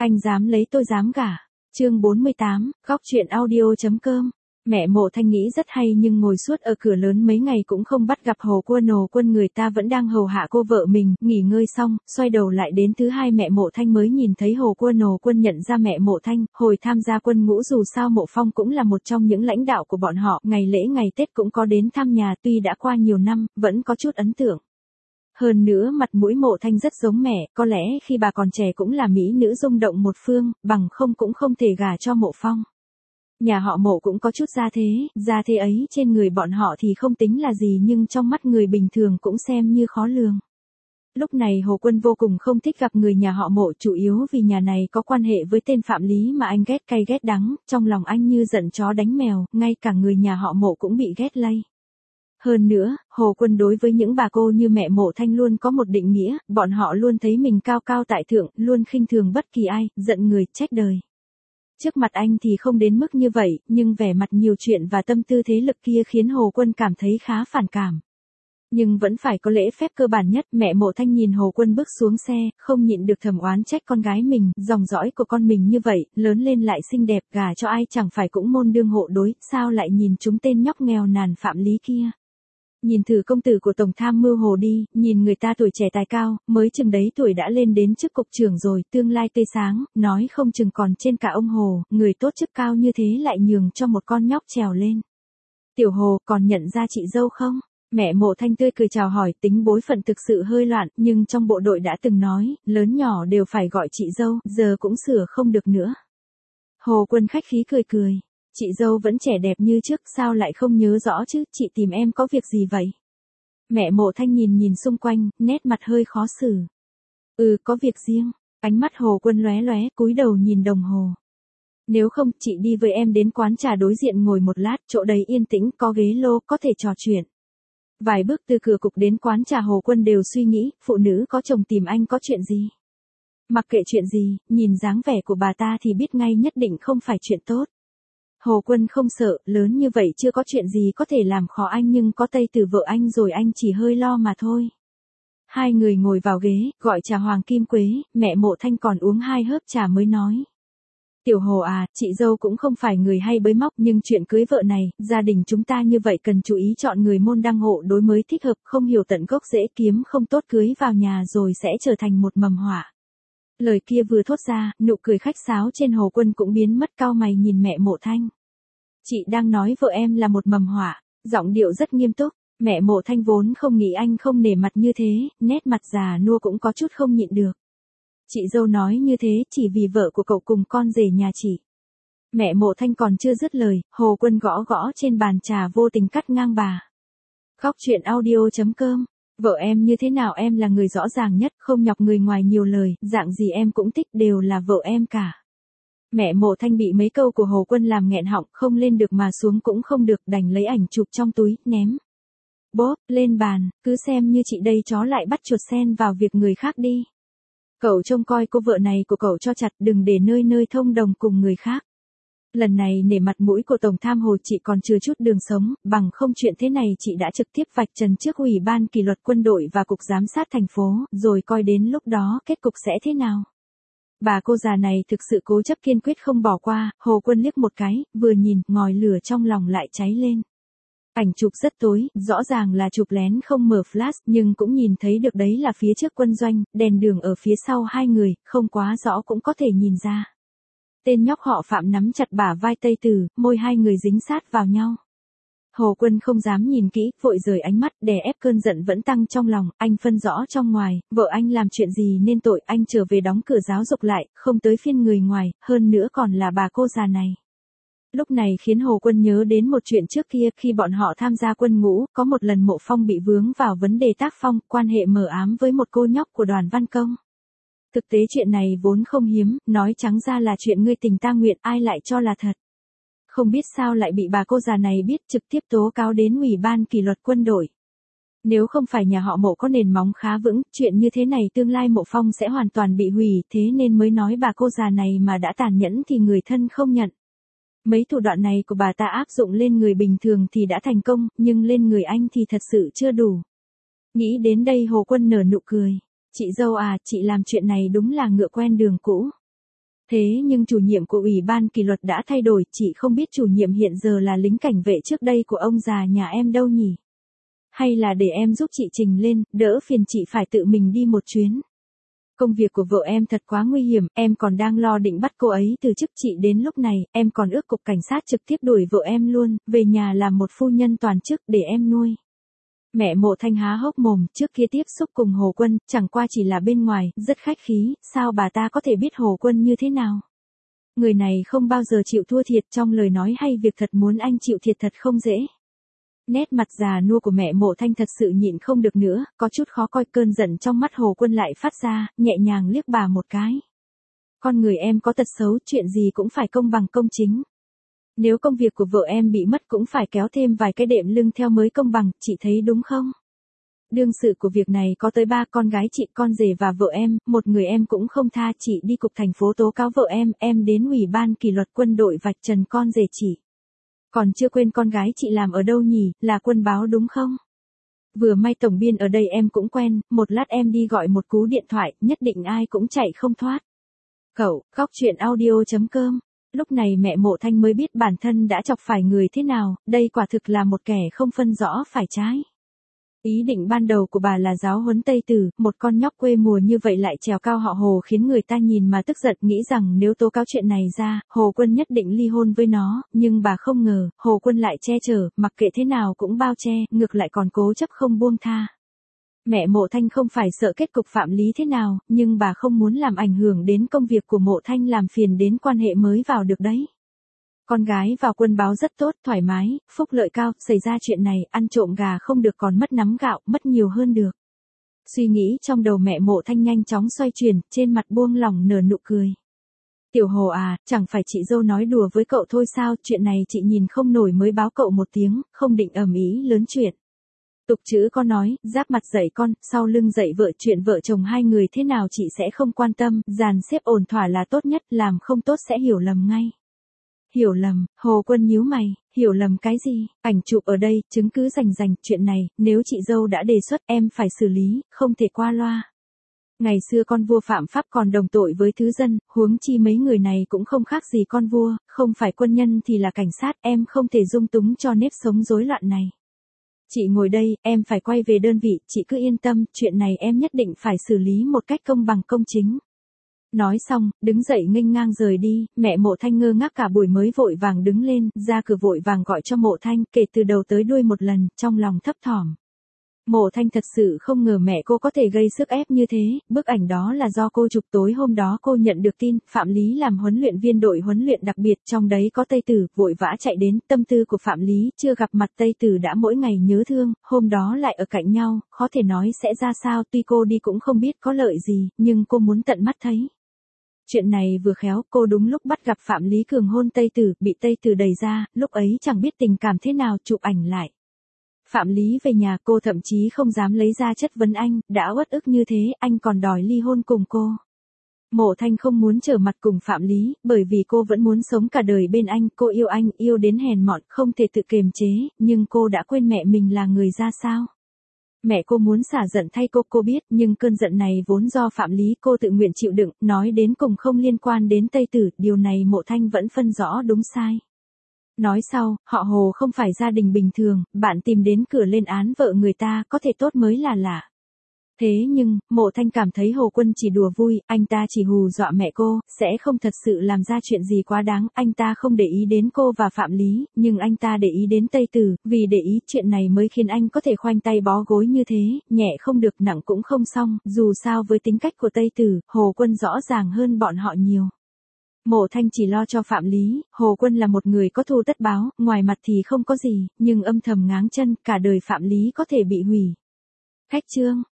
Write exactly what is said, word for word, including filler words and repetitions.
Anh dám lấy tôi dám gả. Chương bốn mươi tám, góc chuyện audio.com. Mẹ Mộ Thanh nghĩ rất hay nhưng ngồi suốt ở cửa lớn mấy ngày cũng không bắt gặp Hồ Quân. Hồ Quân người ta vẫn đang hầu hạ cô vợ mình, nghỉ ngơi xong, xoay đầu lại đến thứ hai mẹ Mộ Thanh mới nhìn thấy Hồ Quân. Hồ Quân nhận ra mẹ Mộ Thanh, hồi tham gia quân ngũ dù sao Mộ Phong cũng là một trong những lãnh đạo của bọn họ, ngày lễ ngày Tết cũng có đến thăm nhà, tuy đã qua nhiều năm, vẫn có chút ấn tượng. Hơn nữa mặt mũi Mộ Thanh rất giống mẹ, có lẽ khi bà còn trẻ cũng là mỹ nữ rung động một phương, bằng không cũng không thể gả cho Mộ Phong. Nhà họ Mộ cũng có chút gia thế, gia thế ấy trên người bọn họ thì không tính là gì nhưng trong mắt người bình thường cũng xem như khó lường. Lúc này Hồ Quân vô cùng không thích gặp người nhà họ Mộ, chủ yếu vì nhà này có quan hệ với tên Phạm Lý mà anh ghét cay ghét đắng, trong lòng anh như giận chó đánh mèo, ngay cả người nhà họ Mộ cũng bị ghét lây. Hơn nữa, Hồ Quân đối với những bà cô như mẹ Mộ Thanh luôn có một định nghĩa, bọn họ luôn thấy mình cao cao tại thượng, luôn khinh thường bất kỳ ai, giận người, trách đời. Trước mặt anh thì không đến mức như vậy, nhưng vẻ mặt nhiều chuyện và tâm tư thế lực kia khiến Hồ Quân cảm thấy khá phản cảm. Nhưng vẫn phải có lễ phép cơ bản nhất, mẹ Mộ Thanh nhìn Hồ Quân bước xuống xe, không nhịn được thầm oán trách con gái mình, dòng dõi của con mình như vậy, lớn lên lại xinh đẹp, gả cho ai chẳng phải cũng môn đương hộ đối, sao lại nhìn chúng tên nhóc nghèo nàn Phạm Lý kia. Nhìn thử công tử của Tổng tham mưu Hồ đi, nhìn người ta tuổi trẻ tài cao, mới chừng đấy tuổi đã lên đến chức cục trưởng rồi, tương lai tươi sáng, nói không chừng còn trên cả ông Hồ, người tốt chức cao như thế lại nhường cho một con nhóc trèo lên. Tiểu Hồ, còn nhận ra chị dâu không? Mẹ Mộ Thanh tươi cười chào hỏi, tính bối phận thực sự hơi loạn, nhưng trong bộ đội đã từng nói, lớn nhỏ đều phải gọi chị dâu, giờ cũng sửa không được nữa. Hồ Quân khách khí cười cười. Chị dâu vẫn trẻ đẹp như trước, sao lại không nhớ rõ chứ, chị tìm em có việc gì vậy? Mẹ Mộ Thanh nhìn nhìn xung quanh, nét mặt hơi khó xử. Ừ, có việc riêng. Ánh mắt Hồ Quân lóe lóe, cúi đầu nhìn đồng hồ. Nếu không, chị đi với em đến quán trà đối diện ngồi một lát, chỗ đấy yên tĩnh, có ghế lô, có thể trò chuyện. Vài bước từ cửa cục đến quán trà Hồ Quân đều suy nghĩ, phụ nữ có chồng tìm anh có chuyện gì? Mặc kệ chuyện gì, nhìn dáng vẻ của bà ta thì biết ngay nhất định không phải chuyện tốt. Hồ Quân không sợ, lớn như vậy chưa có chuyện gì có thể làm khó anh nhưng có Tây Từ vợ anh rồi anh chỉ hơi lo mà thôi. Hai người ngồi vào ghế, gọi trà hoàng kim quế, mẹ Mộ Thanh còn uống hai hớp trà mới nói. Tiểu Hồ à, chị dâu cũng không phải người hay bới móc nhưng chuyện cưới vợ này, gia đình chúng ta như vậy cần chú ý chọn người môn đăng hộ đối mới thích hợp, không hiểu tận gốc dễ kiếm không tốt cưới vào nhà rồi sẽ trở thành một mầm họa. Lời kia vừa thốt ra, nụ cười khách sáo trên Hồ Quân cũng biến mất, cau mày nhìn mẹ Mộ Thanh. Chị đang nói vợ em là một mầm họa, giọng điệu rất nghiêm túc, mẹ Mộ Thanh vốn không nghĩ anh không nể mặt như thế, nét mặt già nua cũng có chút không nhịn được. Chị dâu nói như thế chỉ vì vợ của cậu cùng con rể nhà chị. Mẹ Mộ Thanh còn chưa dứt lời, Hồ Quân gõ gõ trên bàn trà vô tình cắt ngang bà. Góc chuyện audio.com. Vợ em như thế nào em là người rõ ràng nhất, không nhọc người ngoài nhiều lời, dạng gì em cũng thích, đều là vợ em cả. Mẹ Mộ Thanh bị mấy câu của Hồ Quân làm nghẹn họng, không lên được mà xuống cũng không được, đành lấy ảnh chụp trong túi, ném. Bốp, lên bàn, cứ xem như chị đây chó lại bắt chuột sen vào việc người khác đi. Cậu trông coi cô vợ này của cậu cho chặt, đừng để nơi nơi thông đồng cùng người khác. Lần này nể mặt mũi của Tổng tham Hồ chị còn chưa chút đường sống, bằng không chuyện thế này chị đã trực tiếp vạch trần trước Ủy ban kỷ luật quân đội và Cục Giám sát thành phố, rồi coi đến lúc đó kết cục sẽ thế nào. Bà cô già này thực sự cố chấp kiên quyết không bỏ qua, Hồ Quân liếc một cái, vừa nhìn, ngòi lửa trong lòng lại cháy lên. Ảnh chụp rất tối, rõ ràng là chụp lén không mở flash, nhưng cũng nhìn thấy được đấy là phía trước quân doanh, đèn đường ở phía sau hai người, không quá rõ cũng có thể nhìn ra. Tên nhóc họ Phạm nắm chặt bả vai Tây Từ, môi hai người dính sát vào nhau. Hồ Quân không dám nhìn kỹ, vội rời ánh mắt, đè ép cơn giận vẫn tăng trong lòng, anh phân rõ trong ngoài, vợ anh làm chuyện gì nên tội, anh trở về đóng cửa giáo dục lại, không tới phiên người ngoài, hơn nữa còn là bà cô già này. Lúc này khiến Hồ Quân nhớ đến một chuyện trước kia, khi bọn họ tham gia quân ngũ, có một lần Mộ Phong bị vướng vào vấn đề tác phong, quan hệ mờ ám với một cô nhóc của Đoàn Văn Công. Thực tế chuyện này vốn không hiếm, nói trắng ra là chuyện ngươi tình ta nguyện, ai lại cho là thật. Không biết sao lại bị bà cô già này biết, trực tiếp tố cáo đến Ủy ban kỷ luật quân đội. Nếu không phải nhà họ Mộ có nền móng khá vững, chuyện như thế này tương lai Mộ Phong sẽ hoàn toàn bị hủy, thế nên mới nói bà cô già này mà đã tàn nhẫn thì người thân không nhận. Mấy thủ đoạn này của bà ta áp dụng lên người bình thường thì đã thành công, nhưng lên người anh thì thật sự chưa đủ. Nghĩ đến đây Hồ Quân nở nụ cười. Chị dâu à, chị làm chuyện này đúng là ngựa quen đường cũ. Thế nhưng chủ nhiệm của ủy ban kỷ luật đã thay đổi, chị không biết chủ nhiệm hiện giờ là lính cảnh vệ trước đây của ông già nhà em đâu nhỉ? Hay là để em giúp chị trình lên, đỡ phiền chị phải tự mình đi một chuyến. Công việc của vợ em thật quá nguy hiểm, em còn đang lo định bắt cô ấy từ chức, chị đến lúc này, em còn ước cục cảnh sát trực tiếp đuổi vợ em luôn, về nhà làm một phu nhân toàn chức để em nuôi. Mẹ Mộ Thanh há hốc mồm, trước kia tiếp xúc cùng Hồ Quân, chẳng qua chỉ là bên ngoài, rất khách khí, sao bà ta có thể biết Hồ Quân như thế nào? Người này không bao giờ chịu thua thiệt, trong lời nói hay việc thật muốn anh chịu thiệt thật không dễ. Nét mặt già nua của mẹ Mộ Thanh thật sự nhịn không được nữa, có chút khó coi, cơn giận trong mắt Hồ Quân lại phát ra, nhẹ nhàng liếc bà một cái. Con người em có tật xấu, chuyện gì cũng phải công bằng công chính. Nếu công việc của vợ em bị mất cũng phải kéo thêm vài cái đệm lưng theo mới công bằng, chị thấy đúng không? Đương sự của việc này có tới ba con gái chị, con rể và vợ em, một người em cũng không tha, chị đi cục thành phố tố cáo vợ em, em đến ủy ban kỷ luật quân đội vạch trần con rể chị. Còn chưa quên con gái chị làm ở đâu nhỉ, là Quân báo đúng không? Vừa may tổng biên ở đây em cũng quen, một lát em đi gọi một cú điện thoại, nhất định ai cũng chạy không thoát. Cậu, góc chuyện audio chấm com. Lúc này mẹ Mộ Thanh mới biết bản thân đã chọc phải người thế nào, đây quả thực là một kẻ không phân rõ phải trái. Ý định ban đầu của bà là giáo huấn Tây Tử, một con nhóc quê mùa như vậy lại trèo cao họ Hồ khiến người ta nhìn mà tức giận, nghĩ rằng nếu tố cáo chuyện này ra, Hồ Quân nhất định ly hôn với nó, nhưng bà không ngờ, Hồ Quân lại che chở, mặc kệ thế nào cũng bao che, ngược lại còn cố chấp không buông tha. Mẹ Mộ Thanh không phải sợ kết cục phạm lý thế nào, nhưng bà không muốn làm ảnh hưởng đến công việc của Mộ Thanh, làm phiền đến quan hệ mới vào được đấy. Con gái vào Quân báo rất tốt, thoải mái, phúc lợi cao, xảy ra chuyện này, ăn trộm gà không được còn mất nắm gạo, mất nhiều hơn được. Suy nghĩ trong đầu mẹ Mộ Thanh nhanh chóng xoay chuyển, trên mặt buông lỏng nở nụ cười. Tiểu Hồ à, chẳng phải chị dâu nói đùa với cậu thôi sao, chuyện này chị nhìn không nổi mới báo cậu một tiếng, không định ầm ĩ lớn chuyện. Tục chữ có nói, giáp mặt dạy con, sau lưng dạy vợ, chuyện vợ chồng hai người thế nào chị sẽ không quan tâm, dàn xếp ổn thỏa là tốt nhất, làm không tốt sẽ hiểu lầm ngay. Hiểu lầm, Hồ Quân nhíu mày, hiểu lầm cái gì, ảnh chụp ở đây, chứng cứ rành rành, chuyện này, nếu chị dâu đã đề xuất em phải xử lý, không thể qua loa. Ngày xưa con vua phạm pháp còn đồng tội với thứ dân, huống chi mấy người này cũng không khác gì con vua, không phải quân nhân thì là cảnh sát, em không thể dung túng cho nếp sống rối loạn này. Chị ngồi đây, em phải quay về đơn vị, chị cứ yên tâm, chuyện này em nhất định phải xử lý một cách công bằng công chính. Nói xong, đứng dậy nghênh ngang rời đi, mẹ Mộ Thanh ngơ ngác cả buổi mới vội vàng đứng lên, ra cửa vội vàng gọi cho Mộ Thanh, kể từ đầu tới đuôi một lần, trong lòng thấp thỏm. Mộ Thanh thật sự không ngờ mẹ cô có thể gây sức ép như thế, bức ảnh đó là do cô chụp tối hôm đó cô nhận được tin, Phạm Lý làm huấn luyện viên đội huấn luyện đặc biệt, trong đấy có Tây Tử, vội vã chạy đến, tâm tư của Phạm Lý, chưa gặp mặt Tây Tử đã mỗi ngày nhớ thương, hôm đó lại ở cạnh nhau, khó thể nói sẽ ra sao, tuy cô đi cũng không biết có lợi gì, nhưng cô muốn tận mắt thấy. Chuyện này vừa khéo, cô đúng lúc bắt gặp Phạm Lý cường hôn Tây Tử, bị Tây Tử đẩy ra, lúc ấy chẳng biết tình cảm thế nào, chụp ảnh lại. Phạm Lý về nhà, cô thậm chí không dám lấy ra chất vấn anh, đã uất ức như thế, anh còn đòi ly hôn cùng cô. Mộ Thanh không muốn trở mặt cùng Phạm Lý, bởi vì cô vẫn muốn sống cả đời bên anh, cô yêu anh, yêu đến hèn mọn, không thể tự kiềm chế, nhưng cô đã quên mẹ mình là người ra sao. Mẹ cô muốn xả giận thay cô, cô biết, nhưng cơn giận này vốn do Phạm Lý, cô tự nguyện chịu đựng, nói đến cùng không liên quan đến Tây Tử, điều này Mộ Thanh vẫn phân rõ đúng sai. Nói sau, họ Hồ không phải gia đình bình thường, bạn tìm đến cửa lên án vợ người ta, có thể tốt mới là lạ. Thế nhưng, Mộ Thanh cảm thấy Hồ Quân chỉ đùa vui, anh ta chỉ hù dọa mẹ cô, sẽ không thật sự làm ra chuyện gì quá đáng, anh ta không để ý đến cô và Phạm Lý, nhưng anh ta để ý đến Tây Tử, vì để ý chuyện này mới khiến anh có thể khoanh tay bó gối như thế, nhẹ không được nặng cũng không xong, dù sao với tính cách của Tây Tử, Hồ Quân rõ ràng hơn bọn họ nhiều. Mộ Thanh chỉ lo cho Phạm Lý, Hồ Quân là một người có thù tất báo, ngoài mặt thì không có gì, nhưng âm thầm ngáng chân, cả đời Phạm Lý có thể bị hủy. Cách chương